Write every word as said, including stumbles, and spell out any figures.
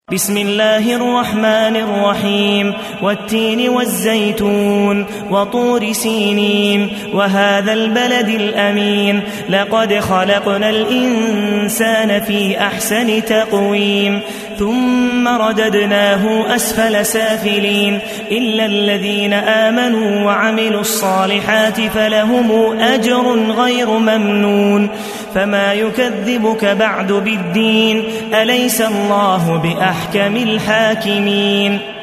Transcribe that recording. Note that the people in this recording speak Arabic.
بسم الله الرحمن الرحيم والتين والزيتون وطور سينين وهذا البلد الأمين لقد خلقنا الإنسان في أحسن تقويم ثم رددناه أسفل سافلين إلا الذين آمنوا وعملوا الصالحات فلهم أجر غير ممنون فما يكذبك بعد بالدين أليس الله بأحكم الحاكمين